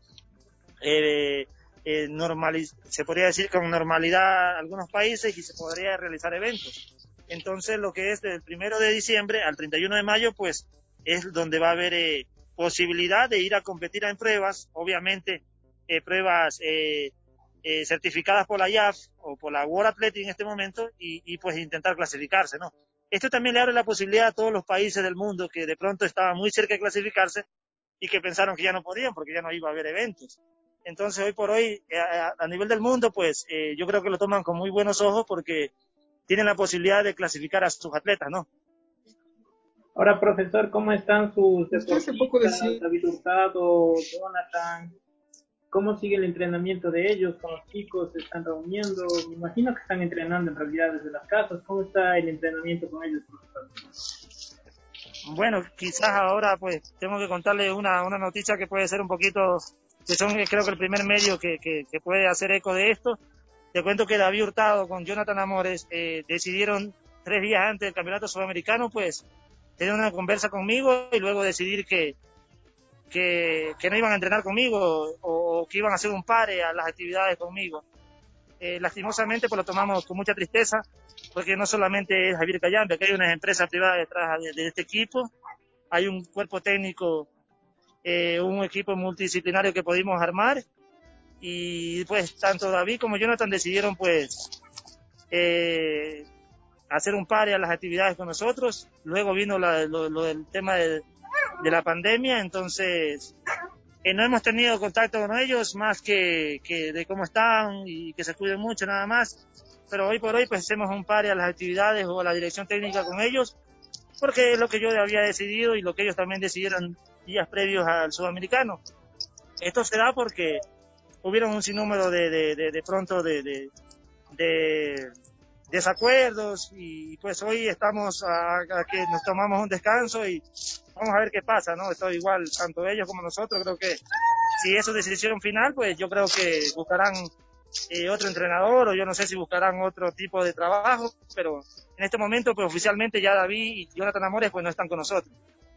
eh, eh, normaliz- se podría decir con normalidad algunos países y se podría realizar eventos. Entonces, lo que es del primero de diciembre al treinta y uno de mayo, pues, es donde va a haber eh, posibilidad de ir a competir en pruebas, obviamente, eh, pruebas eh, eh, certificadas por la I A F o por la World Athletics en este momento y, y pues intentar clasificarse, ¿no? Esto también le abre la posibilidad a todos los países del mundo que de pronto estaban muy cerca de clasificarse y que pensaron que ya no podían porque ya no iba a haber eventos. Entonces, hoy por hoy, a, a nivel del mundo, pues eh, yo creo que lo toman con muy buenos ojos porque tienen la posibilidad de clasificar a sus atletas, ¿no? Ahora, profesor, ¿cómo están sus deportistas? Hace poco decía... David Hurtado, Jonathan, ¿cómo sigue el entrenamiento de ellos? ¿Con los chicos se están reuniendo? Me imagino que están entrenando en realidad desde las casas. ¿Cómo está el entrenamiento con ellos, profesor? Bueno, quizás ahora pues tengo que contarle una, una noticia que puede ser un poquito, que son creo que el primer medio que, que, que puede hacer eco de esto. Te cuento que David Hurtado con Jonathan Amores eh, decidieron tres días antes del campeonato sudamericano pues tener una conversa conmigo y luego decidir que, que, que no iban a entrenar conmigo o, o que iban a hacer un pare a las actividades conmigo. Eh, lastimosamente pues lo tomamos con mucha tristeza porque no solamente es Javier Callambe, que hay una empresa privada detrás de, de este equipo, hay un cuerpo técnico, eh, un equipo multidisciplinario que pudimos armar y pues tanto David como Jonathan decidieron pues eh, hacer un pare a las actividades con nosotros. Luego vino la, lo, lo del tema de, de la pandemia, entonces Eh, no hemos tenido contacto con ellos más que, que de cómo están y que se cuiden mucho nada más, pero hoy por hoy pues hacemos un par a las actividades o a la dirección técnica con ellos, porque es lo que yo había decidido y lo que ellos también decidieron días previos al sudamericano. Esto se da porque hubieron un sinnúmero de, de, de, de pronto de, de, de desacuerdos y pues hoy estamos a, a que nos tomamos un descanso y vamos a ver qué pasa, ¿no? Esto igual, tanto ellos como nosotros, creo que si es su decisión final, pues yo creo que buscarán eh, otro entrenador o yo no sé si buscarán otro tipo de trabajo, pero en este momento pues oficialmente ya David y Jonathan Amores pues no están con nosotros.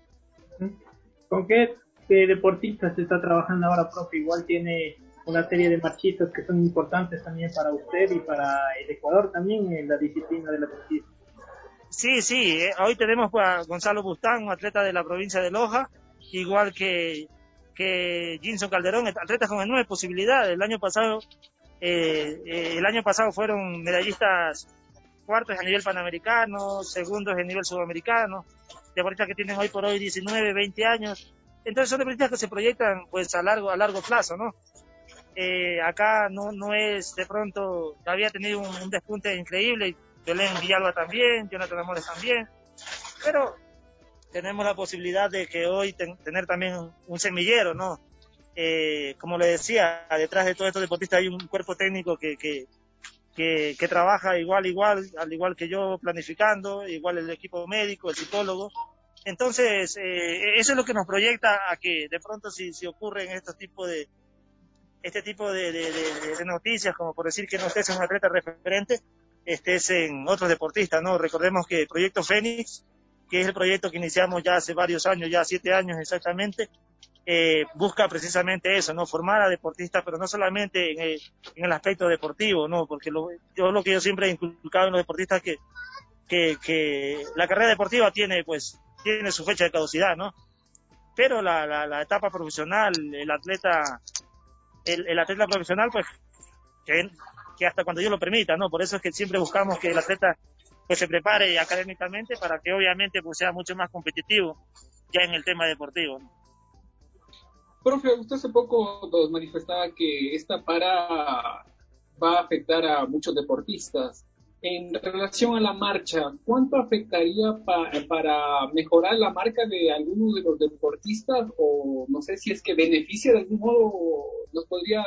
¿Con qué, qué deportistas se está trabajando ahora, profe? Igual tiene una serie de marchistas que son importantes también para usted y para el Ecuador también en la disciplina del atletismo. Sí, sí, eh, hoy tenemos pues, a Gonzalo Bustán, un atleta de la provincia de Loja, igual que, que Jinson Calderón, atletas con enormes posibilidades. El año pasado, eh, eh, el año pasado fueron medallistas cuartos a nivel panamericano, segundos a nivel sudamericano, deportistas que tienen hoy por hoy diecinueve, veinte años. Entonces son deportistas que se proyectan pues a largo, a largo plazo, ¿no? Eh, acá no, no es de pronto, había tenido un, un despunte increíble, Belén Villalba también, Jonathan Amores también, pero tenemos la posibilidad de que hoy ten, tener también un, un semillero, ¿no? Eh, como le decía, detrás de todos estos deportistas hay un cuerpo técnico que, que, que, que trabaja igual, igual, al igual que yo planificando, igual el equipo médico, el psicólogo. Entonces, eh, eso es lo que nos proyecta a que de pronto si, si ocurren estos tipos de este tipo de, de, de, de noticias, como por decir que no estés en un atleta referente, estés en otros deportistas, ¿no? Recordemos que el Proyecto Fénix, que es el proyecto que iniciamos ya hace varios años, ya siete años exactamente, eh, busca precisamente eso, ¿no? Formar a deportistas, pero no solamente en el, en el aspecto deportivo, ¿no? Porque lo, yo lo que yo siempre he inculcado en los deportistas que, que, que la carrera deportiva tiene, pues, tiene su fecha de caducidad, ¿no? Pero la, la, la etapa profesional, el atleta El, el atleta profesional, pues, que, que hasta cuando Dios lo permita, ¿no? Por eso es que siempre buscamos que el atleta, pues, se prepare académicamente para que, obviamente, pues, sea mucho más competitivo ya en el tema deportivo, ¿no? Profe, usted hace poco nos manifestaba que esta para va a afectar a muchos deportistas. En relación a la marcha, ¿cuánto afectaría pa, para mejorar la marca de alguno de los deportistas? O no sé si es que beneficia de algún modo, nos podría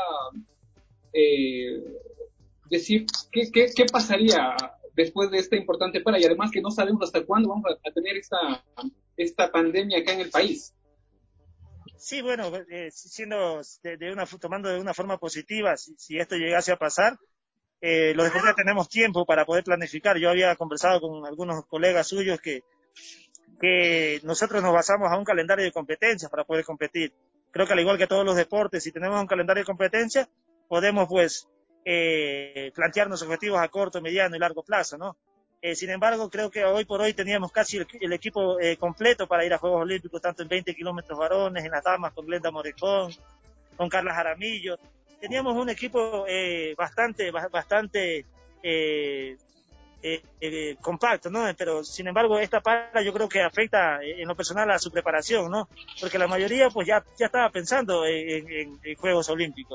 eh, decir qué, qué, qué pasaría después de esta importante para, y además que no sabemos hasta cuándo vamos a, a tener esta, esta pandemia acá en el país. Sí, bueno, eh, siendo de, de una, tomando de una forma positiva, si, si esto llegase a pasar, eh, los deportistas tenemos tiempo para poder planificar. Yo había conversado con algunos colegas suyos que, que nosotros nos basamos a un calendario de competencias para poder competir. Creo que al igual que todos los deportes, si tenemos un calendario de competencias, podemos pues eh, plantearnos objetivos a corto, mediano y largo plazo, ¿no? Eh, sin embargo, creo que hoy por hoy teníamos casi el, el equipo eh, completo para ir a Juegos Olímpicos, tanto en veinte kilómetros varones, en las damas con Glenda Morejón, con Carla Jaramillo. Teníamos un equipo eh, bastante, bastante eh, eh, eh, compacto, ¿no? Pero sin embargo, esta para yo creo que afecta en lo personal a su preparación, ¿no? Porque la mayoría pues ya, ya estaba pensando en, en, en Juegos Olímpicos.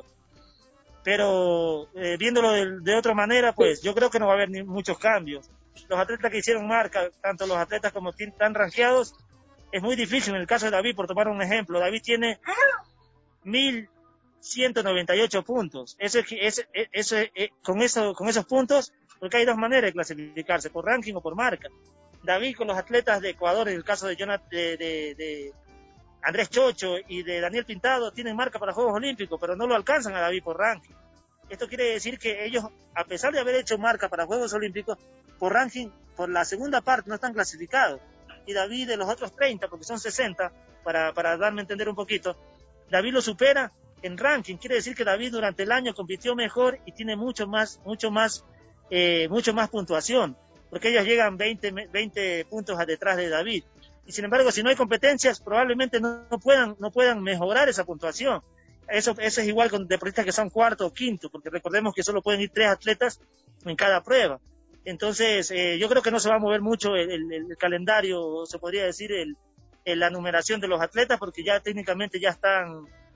Pero eh, viéndolo de, de otra manera, pues yo creo que no va a haber ni muchos cambios. Los atletas que hicieron marca, tanto los atletas como están rankeados, es muy difícil. En el caso de David, por tomar un ejemplo, David tiene mil ciento noventa y ocho puntos. Eso es, eso, eso, con, eso, con esos puntos, porque hay dos maneras de clasificarse, por ranking o por marca. David con los atletas de Ecuador, en el caso de, Jonathan, de, de, de Andrés Chocho y de Daniel Pintado, tienen marca para Juegos Olímpicos, pero no lo alcanzan a David por ranking. Esto quiere decir que ellos, a pesar de haber hecho marca para Juegos Olímpicos, por ranking, por la segunda parte no están clasificados. Y David, de los otros treinta, porque son sesenta, para, para darme a entender un poquito, David lo supera en ranking. Quiere decir que David durante el año compitió mejor y tiene mucho más, mucho más, eh, mucho más puntuación, porque ellos llegan veinte, veinte puntos detrás de David. Y sin embargo, si no hay competencias, probablemente no, no puedan, no puedan mejorar esa puntuación. Eso, eso es igual con deportistas que son cuarto o quinto, porque recordemos que solo pueden ir tres atletas en cada prueba. Entonces, eh, yo creo que no se va a mover mucho el, el, el calendario, o se podría decir el, el, la numeración de los atletas, porque ya técnicamente ya están,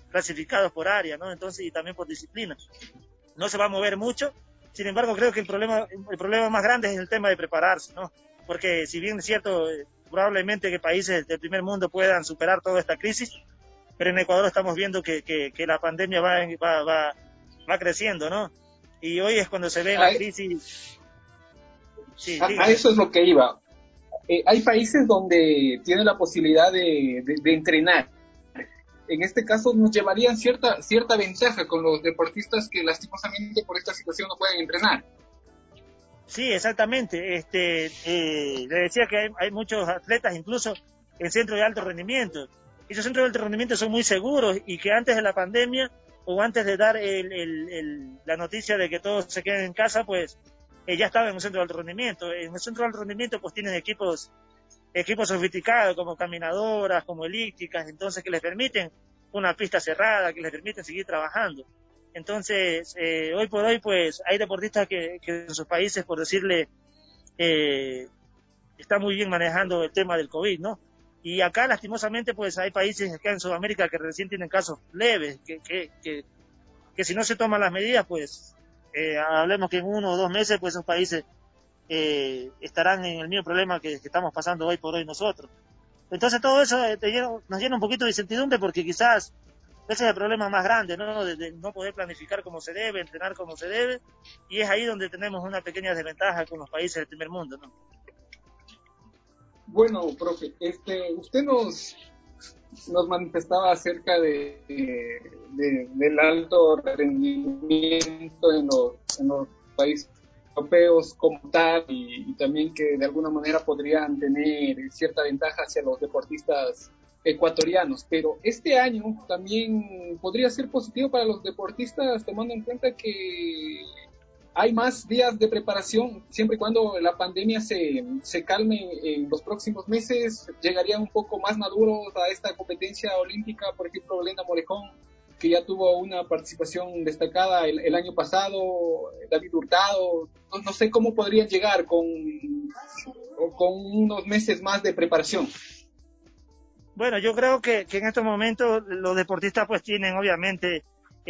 clasificados por área, ¿no? Entonces, y también por disciplina. No se va a mover mucho. Sin embargo, creo que el problema, el problema más grande es el tema de prepararse, ¿no? Porque si bien es cierto, probablemente que países del primer mundo puedan superar toda esta crisis, pero en Ecuador estamos viendo que, que, que la pandemia va, va, va, va creciendo, ¿no? Y hoy es cuando se ve la crisis. Sí, a, a eso es lo que iba. Eh, hay países donde tienen la posibilidad de, de, de entrenar. En este caso nos llevarían cierta cierta ventaja con los deportistas que lastimosamente por esta situación no pueden entrenar. Sí, exactamente. Este, eh, le decía que hay, hay muchos atletas, incluso en centros de alto rendimiento. Esos centros de alto rendimiento son muy seguros y que antes de la pandemia o antes de dar el, el, el, la noticia de que todos se queden en casa, pues eh, ya estaba en un centro de alto rendimiento. En el centro de alto rendimiento pues tienen equipos equipos sofisticados como caminadoras, como elípticas, entonces que les permiten una pista cerrada, que les permiten seguir trabajando. Entonces, eh, hoy por hoy, pues, hay deportistas que, que en sus países, por decirle, eh, están muy bien manejando el tema del COVID, ¿no? Y acá, lastimosamente, pues, hay países acá en Sudamérica que recién tienen casos leves, que, que, que, que si no se toman las medidas, pues, eh, hablemos que en uno o dos meses, pues, esos países Eh, estarán en el mismo problema que, que estamos pasando hoy por hoy nosotros. Entonces todo eso eh, te llena, nos llena un poquito de incertidumbre porque quizás ese es el problema más grande, ¿no? De, de no poder planificar como se debe, entrenar como se debe, y es ahí donde tenemos una pequeña desventaja con los países del primer mundo, ¿no? Bueno, profe, este, usted nos nos manifestaba acerca de, de, de del alto rendimiento en los, en los países europeos como tal y, y también que de alguna manera podrían tener cierta ventaja hacia los deportistas ecuatorianos, pero este año también podría ser positivo para los deportistas tomando en cuenta que hay más días de preparación, siempre y cuando la pandemia se, se calme en los próximos meses, llegarían un poco más maduros a esta competencia olímpica, por ejemplo, Glenda Morejón, que ya tuvo una participación destacada el, el año pasado, David Hurtado, no, no sé cómo podrían llegar con, con unos meses más de preparación. Bueno, yo creo que, que en estos momentos los deportistas pues tienen obviamente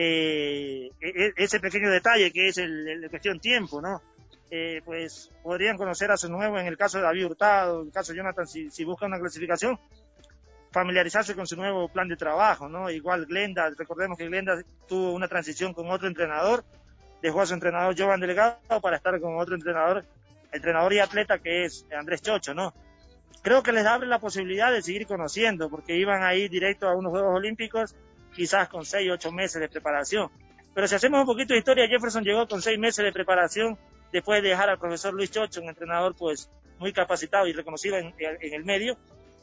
eh, ese pequeño detalle que es el, el cuestión tiempo, ¿no? Eh, pues podrían conocer a su nuevo, en el caso de David Hurtado, en el caso de Jonathan, si, si busca una clasificación, familiarizarse con su nuevo plan de trabajo, ¿no? Igual Glenda, recordemos que Glenda tuvo una transición con otro entrenador, dejó a su entrenador Jovan Delgado para estar con otro entrenador, entrenador y atleta que es Andrés Chocho, ¿no? Creo que les abre la posibilidad de seguir conociendo, porque iban a ir directo a unos Juegos Olímpicos, quizás con seis, ocho meses de preparación. Pero si hacemos un poquito de historia, Jefferson llegó con seis meses de preparación, después de dejar al profesor Luis Chocho, un entrenador pues muy capacitado y reconocido en, en el medio,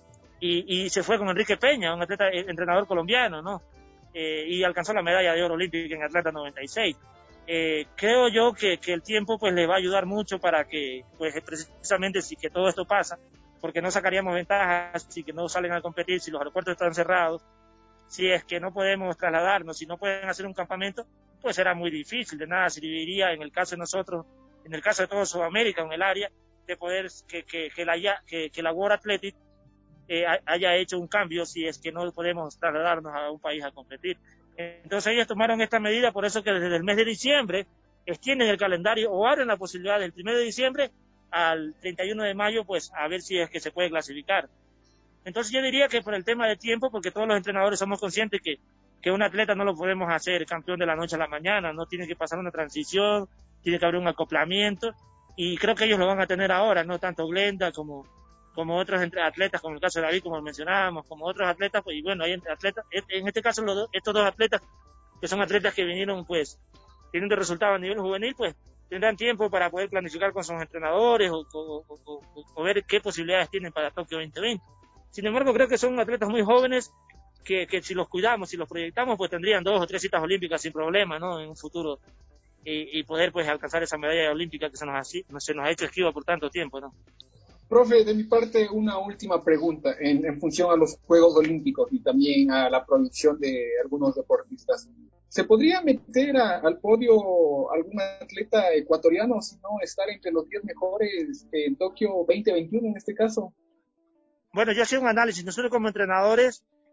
y, y se fue con Enrique Peña, un atleta, entrenador colombiano, ¿no? Eh, y alcanzó la medalla de oro olímpica en Atlanta noventa y seis. Eh, creo yo que, que el tiempo pues le va a ayudar mucho para que, pues precisamente si que todo esto pasa, porque no sacaríamos ventajas si que no salen a competir, si los aeropuertos están cerrados, si es que no podemos trasladarnos, si no pueden hacer un campamento, pues será muy difícil, de nada serviría en el caso de nosotros, en el caso de todo Sudamérica, en el área, de poder que, que, que, la, que, que la World Athletic eh, haya hecho un cambio si es que no podemos trasladarnos a un país a competir. Entonces ellos tomaron esta medida, por eso que desde el mes de diciembre extienden el calendario o abren la posibilidad del primero de diciembre al treinta y uno de mayo, pues a ver si es que se puede clasificar. Entonces yo diría que por el tema de tiempo, porque todos los entrenadores somos conscientes que, que un atleta no lo podemos hacer campeón de la noche a la mañana, no tiene que pasar una transición, tiene que haber un acoplamiento, y creo que ellos lo van a tener ahora, no tanto Glenda como, como otros atletas, como el caso de David, como mencionábamos, como otros atletas, pues y bueno, hay atletas, en este caso los dos, estos dos atletas, que son atletas que vinieron pues teniendo resultados a nivel juvenil, pues tendrán tiempo para poder planificar con sus entrenadores o, o, o, o, o ver qué posibilidades tienen para Tokio veinte veinte. Sin embargo, creo que son atletas muy jóvenes que, que si los cuidamos, si los proyectamos, pues tendrían dos o tres citas olímpicas sin problema, ¿no? En un futuro y, y poder pues alcanzar esa medalla olímpica que se nos, ha, se nos ha hecho esquiva por tanto tiempo, ¿no? Profe, de mi parte una última pregunta en, en función a los Juegos Olímpicos y también a la producción de algunos deportistas. ¿Se podría meter a, al podio algún atleta ecuatoriano, si no estar entre los diez mejores en Tokio veinte veintiuno en este caso? Bueno, yo hacía un análisis. Nosotros como entrenadores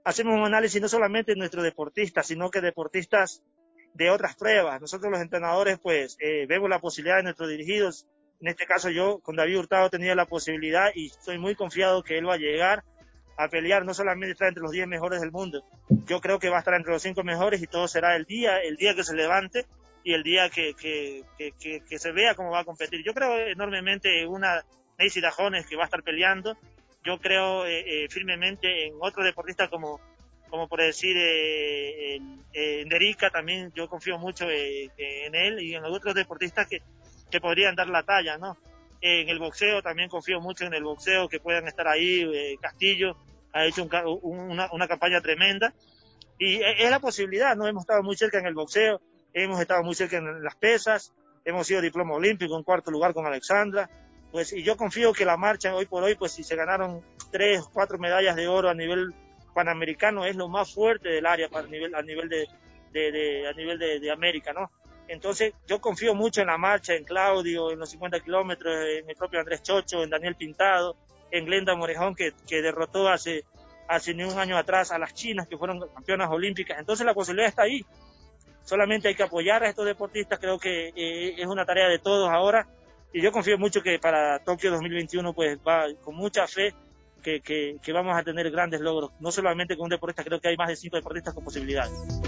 hacemos un análisis no solamente de nuestros deportistas, sino que deportistas de otras pruebas. Nosotros los entrenadores pues eh, vemos la posibilidad de nuestros dirigidos. En este caso yo con David Hurtado tenía la posibilidad y estoy muy confiado que él va a llegar a pelear, no solamente estar entre los diez mejores del mundo. Yo creo que va a estar entre los cinco mejores y todo será el día, el día que se levante y el día que, que, que, que, que se vea cómo va a competir. Yo creo enormemente en una Neisy Dajones que va a estar peleando. Yo creo eh, eh, firmemente en otros deportistas como, como por decir eh, en Derica, también yo confío mucho eh, en él y en otros deportistas que, que podrían dar la talla, ¿no? En el boxeo también confío mucho en el boxeo, que puedan estar ahí. eh, Castillo ha hecho un, una, una campaña tremenda y es la posibilidad, ¿no? Hemos estado muy cerca en el boxeo, hemos estado muy cerca en las pesas, hemos sido diploma olímpico en cuarto lugar con Alexandra, pues, y yo confío que la marcha hoy por hoy, pues si se ganaron tres, cuatro medallas de oro a nivel panamericano, es lo más fuerte del área a nivel, a nivel de, de, de a nivel de, de América, ¿no? Entonces yo confío mucho en la marcha, en Claudio, en los cincuenta kilómetros, en el propio Andrés Chocho, en Daniel Pintado, en Glenda Morejón, que, que derrotó hace, hace ni un año atrás a las chinas, que fueron campeonas olímpicas. Entonces la posibilidad está ahí. Solamente hay que apoyar a estos deportistas, creo que eh, es una tarea de todos ahora, y yo confío mucho que para Tokio dos mil veintiuno pues va con mucha fe que, que, que vamos a tener grandes logros, no solamente con un deportista, creo que hay más de cinco deportistas con posibilidades.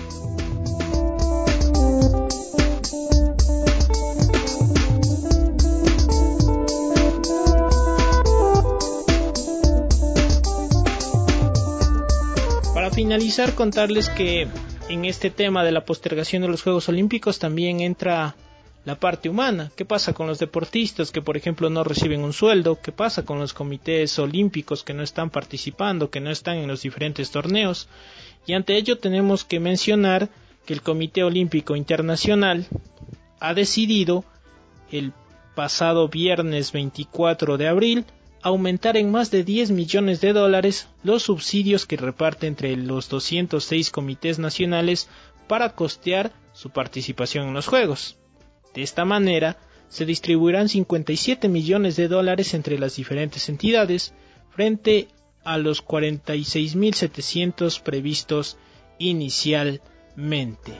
Para finalizar, contarles que en este tema de la postergación de los Juegos Olímpicos también entra la parte humana. ¿Qué pasa con los deportistas que, por ejemplo, no reciben un sueldo? ¿Qué pasa con los comités olímpicos que no están participando, que no están en los diferentes torneos? Y ante ello tenemos que mencionar que el Comité Olímpico Internacional ha decidido el pasado viernes veinticuatro de abril aumentar en más de diez millones de dólares los subsidios que reparte entre los doscientos seis comités nacionales para costear su participación en los Juegos. De esta manera, se distribuirán cincuenta y siete millones de dólares entre las diferentes entidades frente a los cuarenta y seis mil setecientos previstos inicialmente.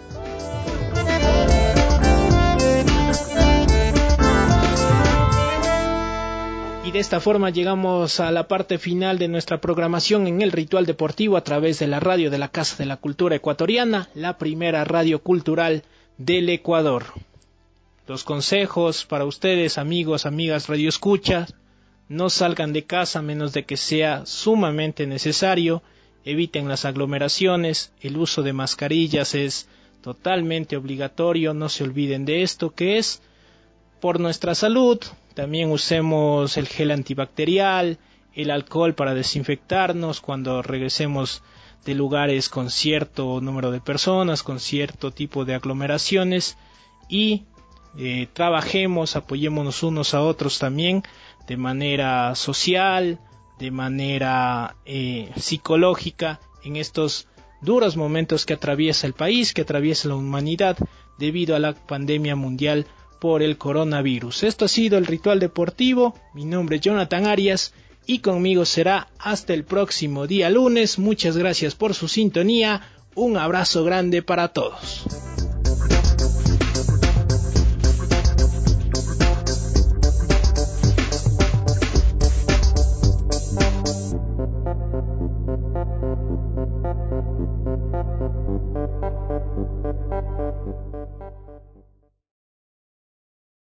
Y de esta forma llegamos a la parte final de nuestra programación en el Ritual Deportivo a través de la radio de la Casa de la Cultura Ecuatoriana, la primera radio cultural del Ecuador. Los consejos para ustedes, amigos, amigas radioescuchas: no salgan de casa a menos de que sea sumamente necesario, eviten las aglomeraciones, el uso de mascarillas es totalmente obligatorio, no se olviden de esto, que es por nuestra salud. También usemos el gel antibacterial, el alcohol para desinfectarnos cuando regresemos de lugares con cierto número de personas, con cierto tipo de aglomeraciones, y eh, trabajemos, apoyémonos unos a otros también de manera social, de manera eh, psicológica en estos duros momentos que atraviesa el país, que atraviesa la humanidad debido a la pandemia mundial por el coronavirus. Esto ha sido el Ritual Deportivo. Mi nombre es Jonathan Arias y conmigo será hasta el próximo día lunes. Muchas gracias por su sintonía. Un abrazo grande para todos.